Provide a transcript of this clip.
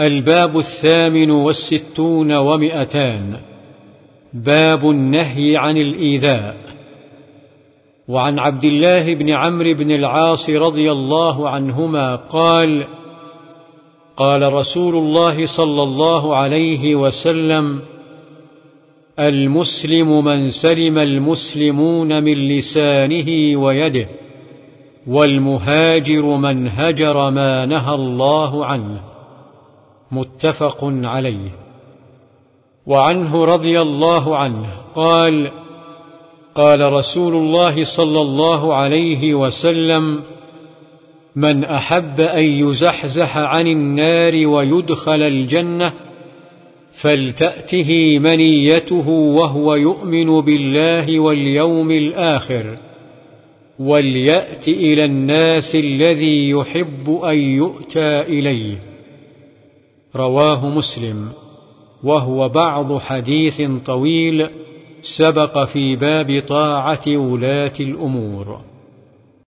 الباب 68 و200. باب النهي عن الإيذاء. وعن عبد الله بن عمرو بن العاص رضي الله عنهما قال: قال رسول الله صلى الله عليه وسلم: المسلم من سلم المسلمون من لسانه ويده، والمهاجر من هجر ما نهى الله عنه. متفق عليه. وعنه رضي الله عنه قال: قال رسول الله صلى الله عليه وسلم: من أحب أن يزحزح عن النار ويدخل الجنة فلتأته منيته وهو يؤمن بالله واليوم الآخر، وليأت إلى الناس الذي يحب أن يؤتى إليه. رواه مسلم، وهو بعض حديث طويل سبق في باب طاعة ولاة الأمور.